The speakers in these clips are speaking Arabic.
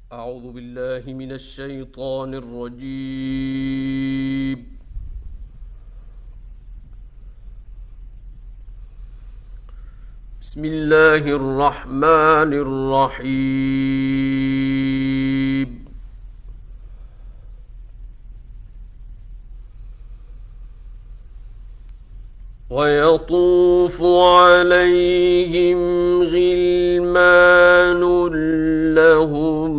أعوذ بالله من الشيطان الرجيم. بسم الله الرحمن الرحيم. ويطوف عليهم غلمان لهم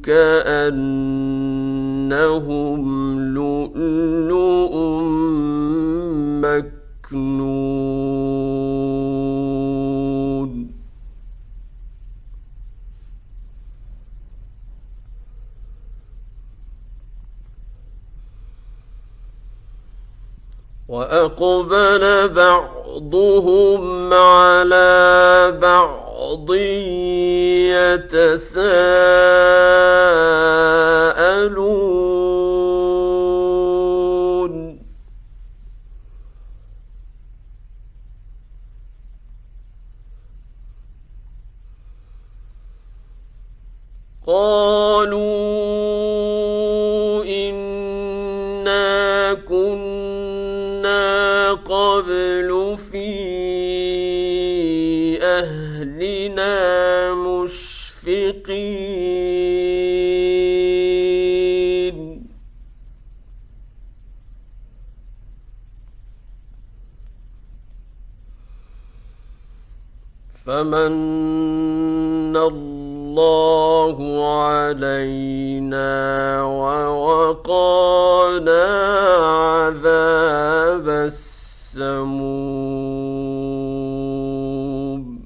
كأنهم لؤلؤ مكنون. وأقبل بعضهم على بعض يتساءلون. قالوا إنا كنا قبل في أهلنا مشفقين. فمن الله علينا ووقانا عذاب السموم.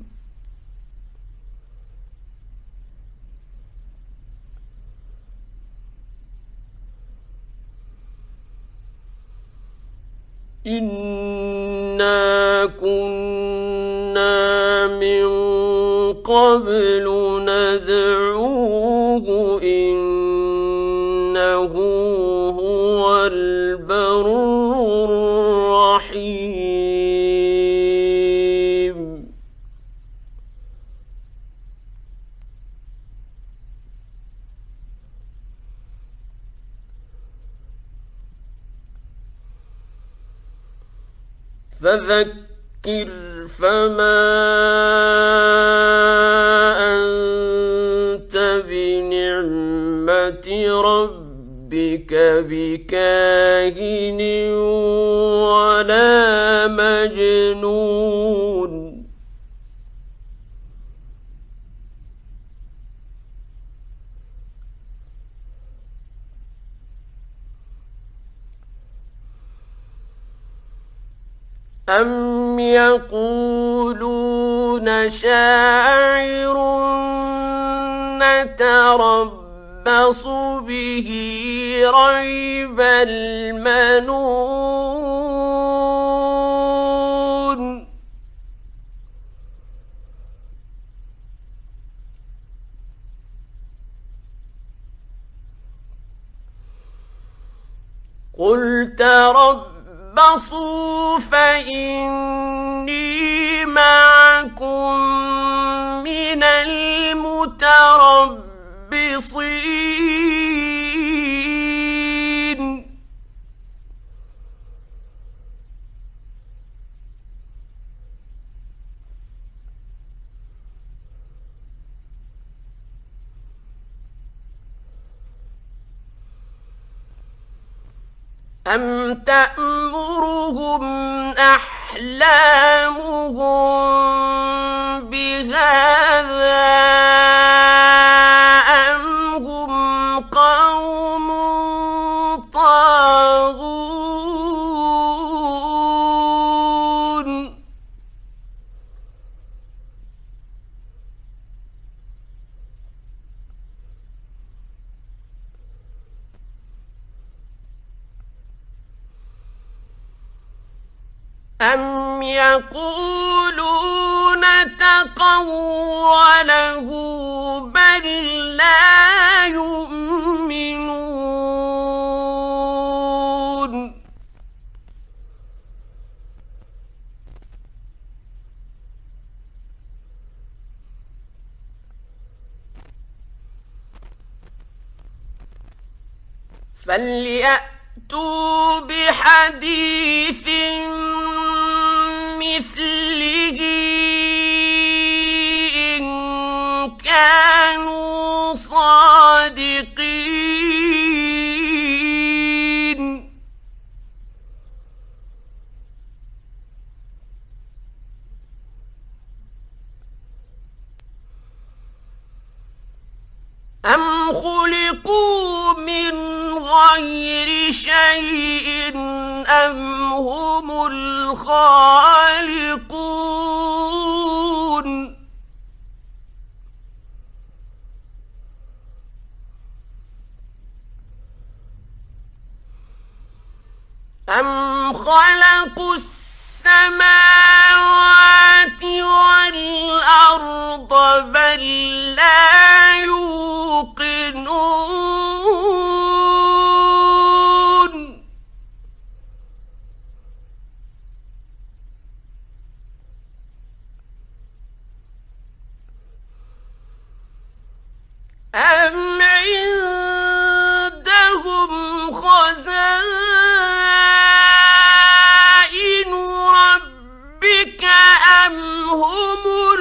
إنا كنا من قبل ندعوه إنه هو البر الرحيم. فذكر فما أنت بنعمة ربك بكاهن ولا مجنون. أم يقولون شاعر نتربص به ريب المنون. قل تربصوا فإني معكم من المتربصين. أم تأمرهم أحلامهم بهذا أم هم قوم طاغون. أم يقولون تقوله بل لا يؤمنون. فليأتوا بحديث مثله إن كانوا صادقين. أم خلقوا من غير شيء أم هم الخالقون. أم خلقوا السماوات والأرض بل لا يوقنون. أم عندهم خزائن ربك أم هم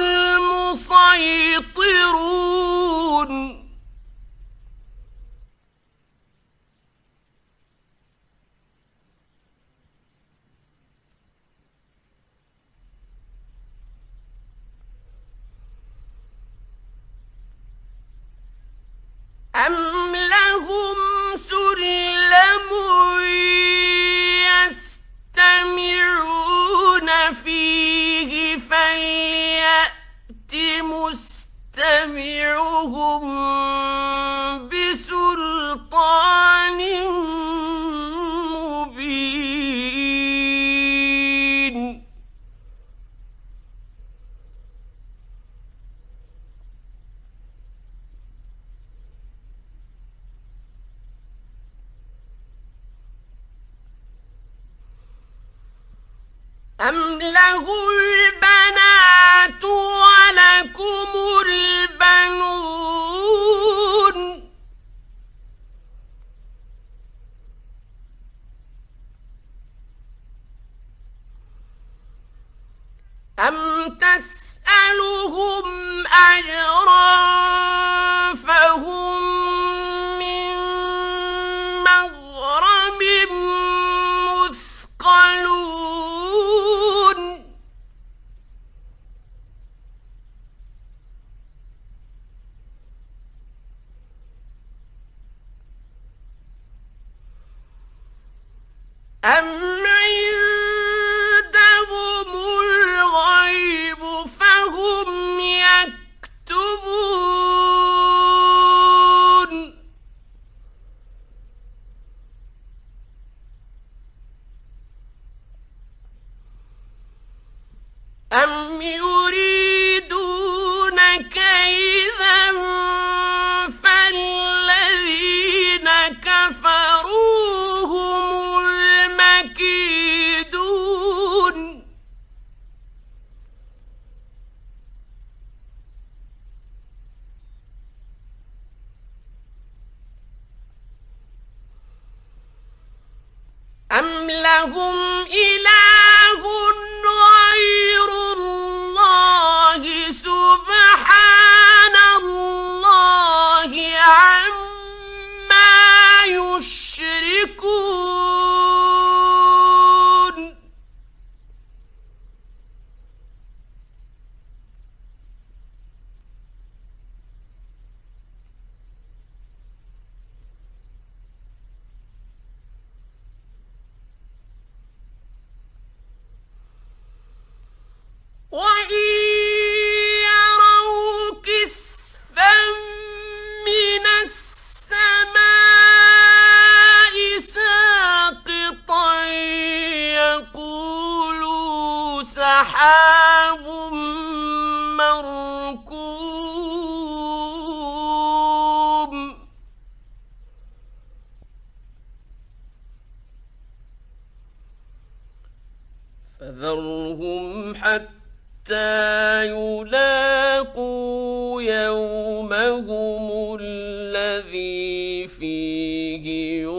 المسيطرون. أم لهم سلم يستمعون فيه فليأت مستمعهم بسلطان مبين. أم له البنات ولكم البنون. أم تسألهم أجرا فهم من مغرم مثقلون. أم عندهم الغيب فهم يكتبون. أم يريدون كيدا فالذين كفروا هم المكيدون. أم لهم إله غير الله سبحان الله عما يشركون. وإن يروا كسفا من السماء ساقطا يقولوا سحاب مركوم. فذرهم حتى يلاقوا يومهم الذي فيه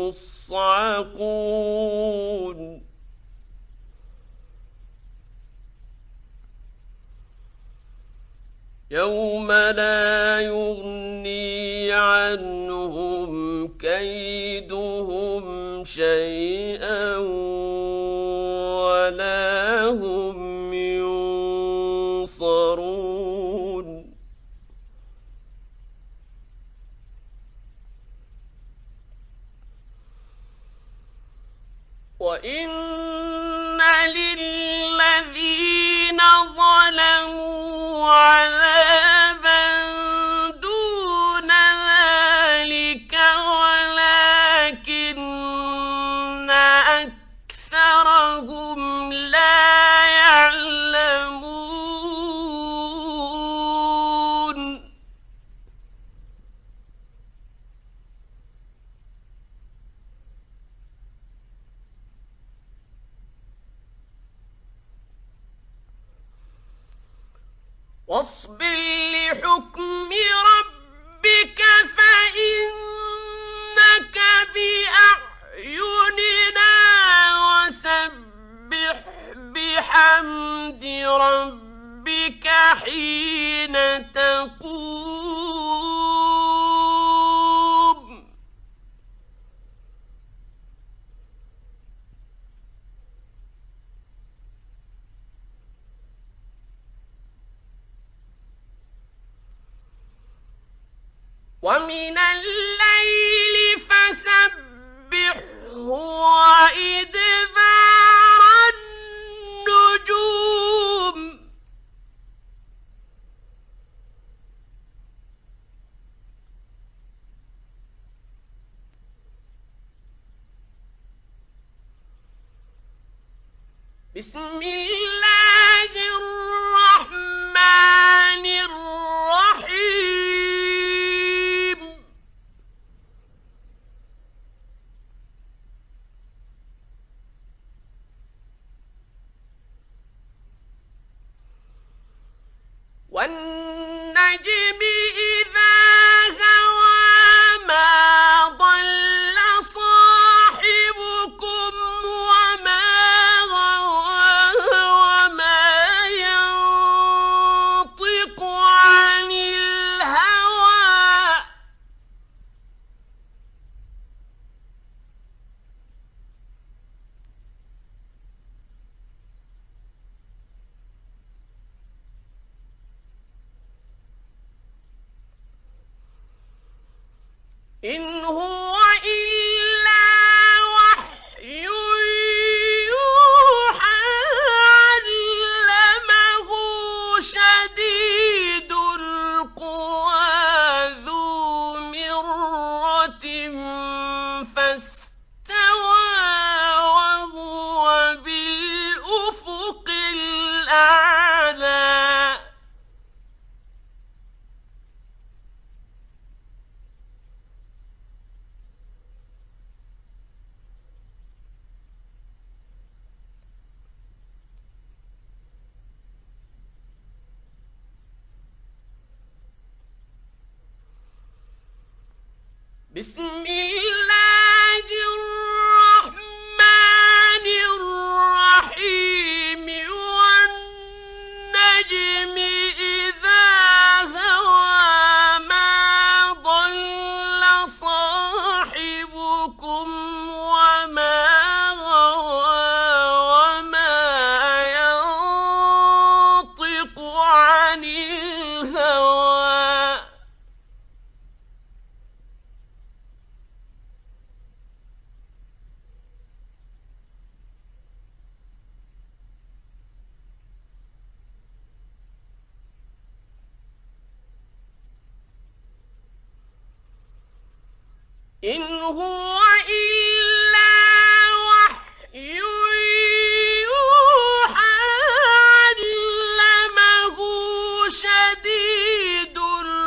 يصعقون يوم لا يغني عنهم كيدهم شيئا ولا هم ينصرون وإن للذين ظلموا عذابا دون ذلك ولكن أكثرهم لا يعلمون واصبر لحكم ربك فإنك بأعيننا وسبح بحمد ربك حين تقوم ومن الليل فسبحه وإدبار النجوم بسم الله الرحمن الرحيم والنجم إذا هوى ما ضل صاحبكم وما غوى وما ينطق عن الهوى إن هو إلا وحي يوحى علمه شديد القوى ذو مرة فاستوى وهو بالأفق الأعلى بسم الله الرحمن الرحيم والنجم إذا هوى ما ضل صاحبكم وما غوى وما ينطق عن الهوى إن هو إلا وحي يوحى علمه شديد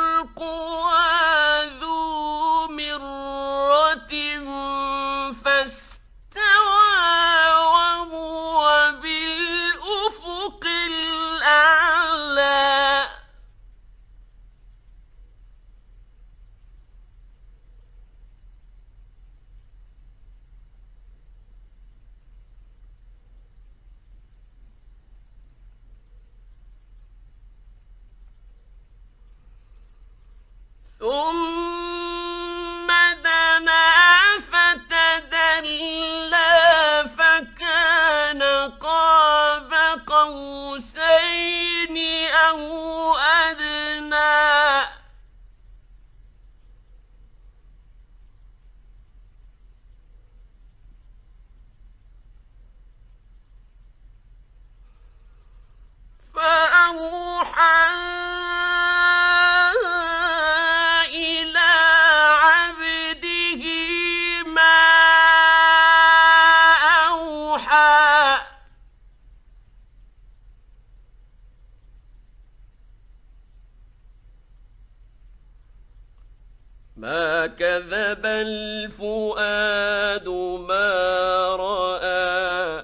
القوى ذو مرة فاستوى وهو بالأفق الأعلى كذب الفؤاد ما رأى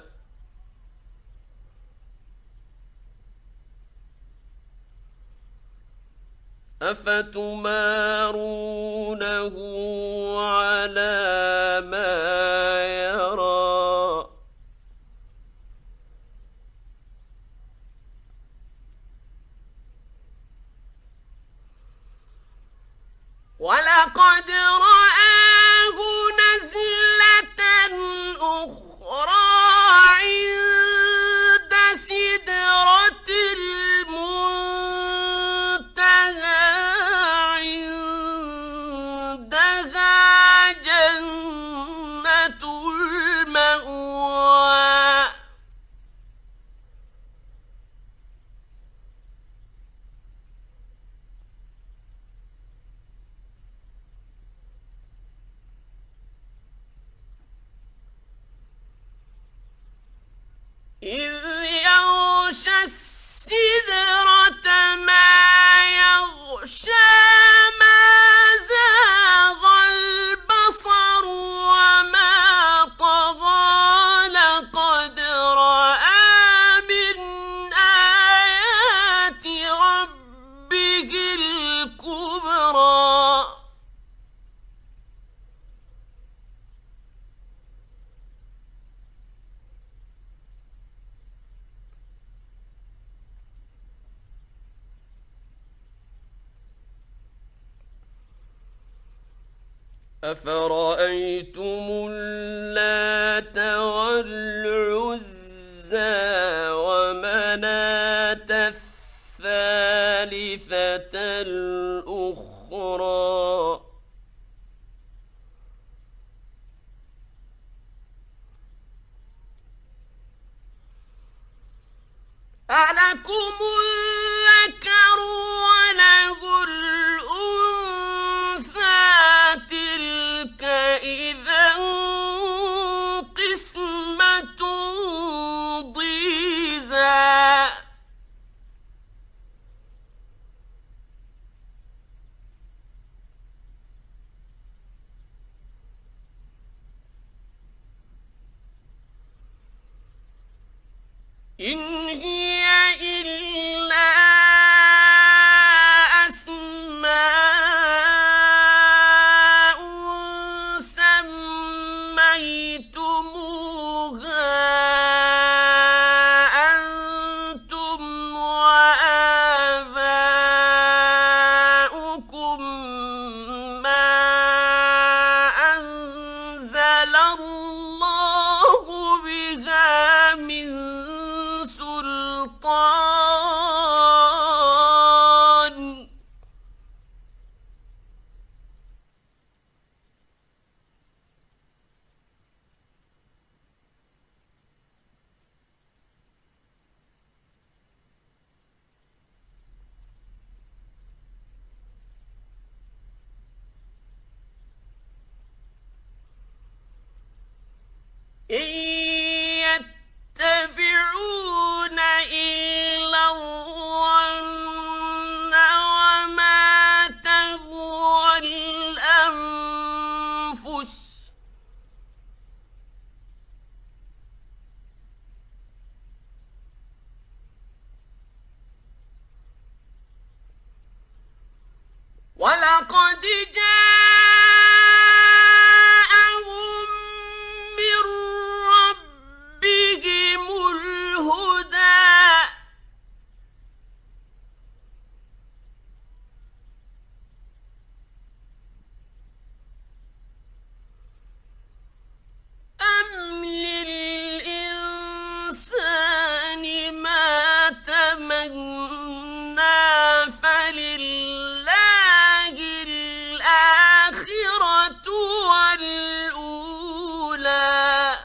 أفتمارونه على ما يرى ولقد رآه نزلة أخرى عند سدرة المنتهى عندها جنة المأوى إذ يغشى السدرة ما يغشى ما زاغ البصر وما طغى لقد رأى من آيات ربه الكبرى أفرأيتم اللات والعزى ومناة الثالثة الأخرى ألكم الذكر وله الأنثى تلك إذا قسمة ضيزى إن هي إلا أسماء سميتموها أنتم وآباؤكم ما أنزل الله بها من سلطان إن يتبعون إلا الظن وما تهوى الأنفس ولقد جاءهم من ربهم الهدى أم للإنسان ما تمنى فلله الآخرة والأولى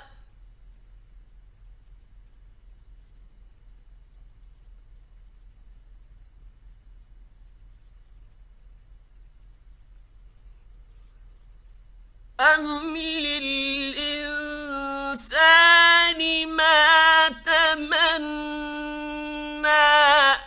أم للإنسان ما تمنى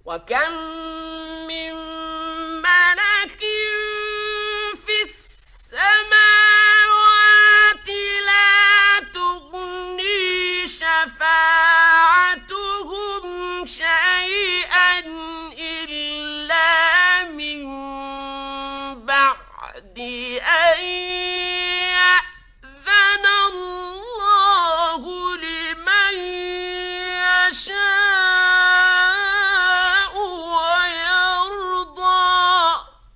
وكم من ملك في السماوات لا تغني شفاعتهم شيئا إلا من بعد أن يأذن الله لمن يشاء ويرضى.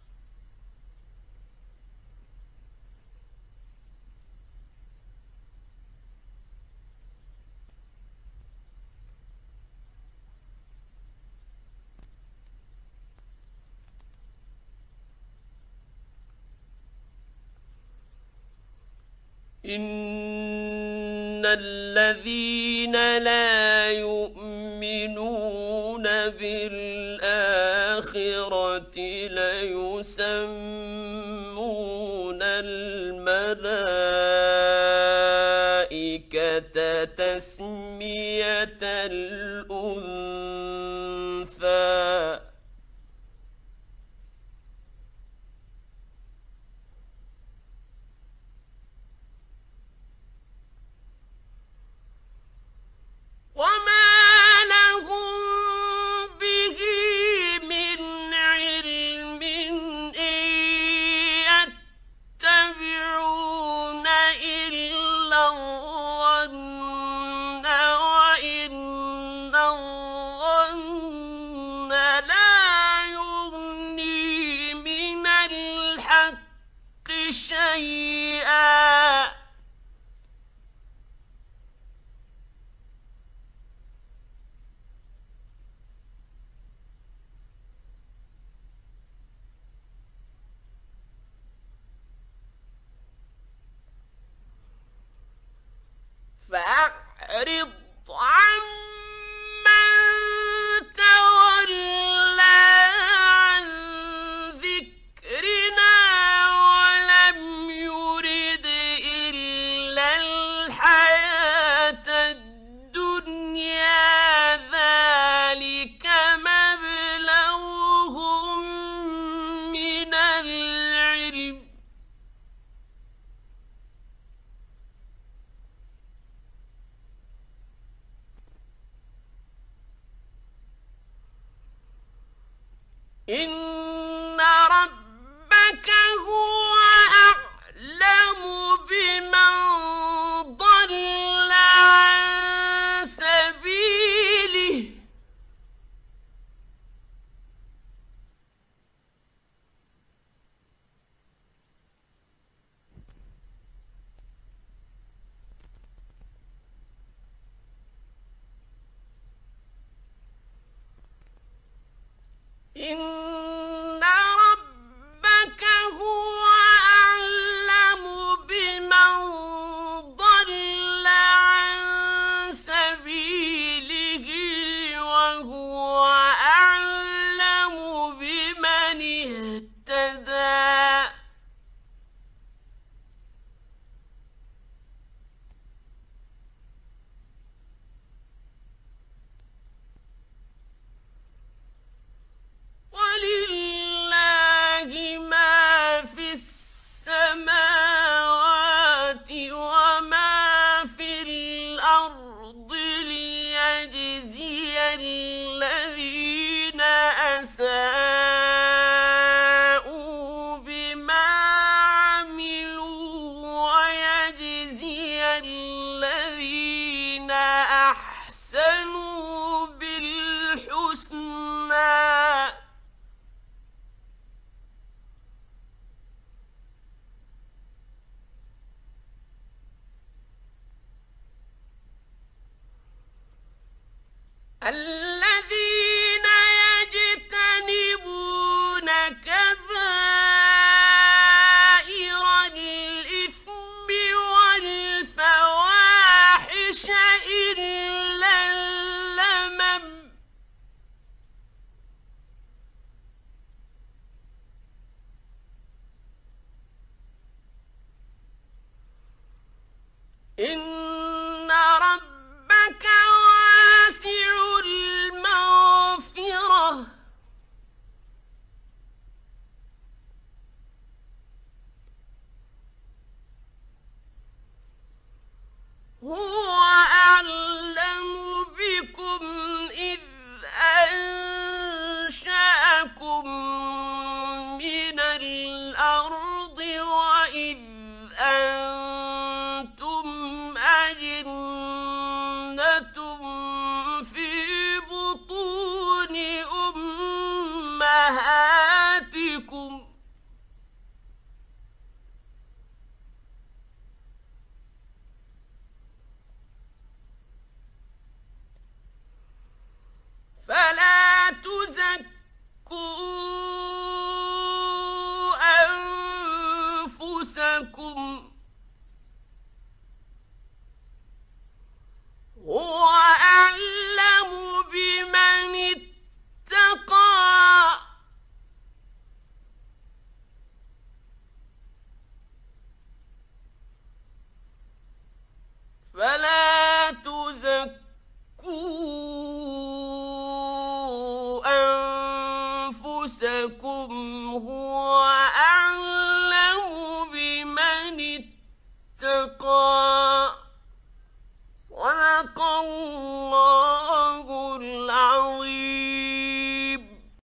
إن الذين لا يؤمنون بالآخرة ليسمون الملائكة تسمية الأنثى. وما لهم به من علم إن يتبعون إلا الظن وإن الظن لا يغني من الحق شيئا. فأعرض عمن تولى عن ذكرنا ولم يرد إلا الحياة الدنيا ذلك مبلغهم من العلم. إن ربك هو أعلم بمن ضل عن سبيله إن أنفسكم هو أعلم بمن اتقى فلا تزكوا أنفسكم هو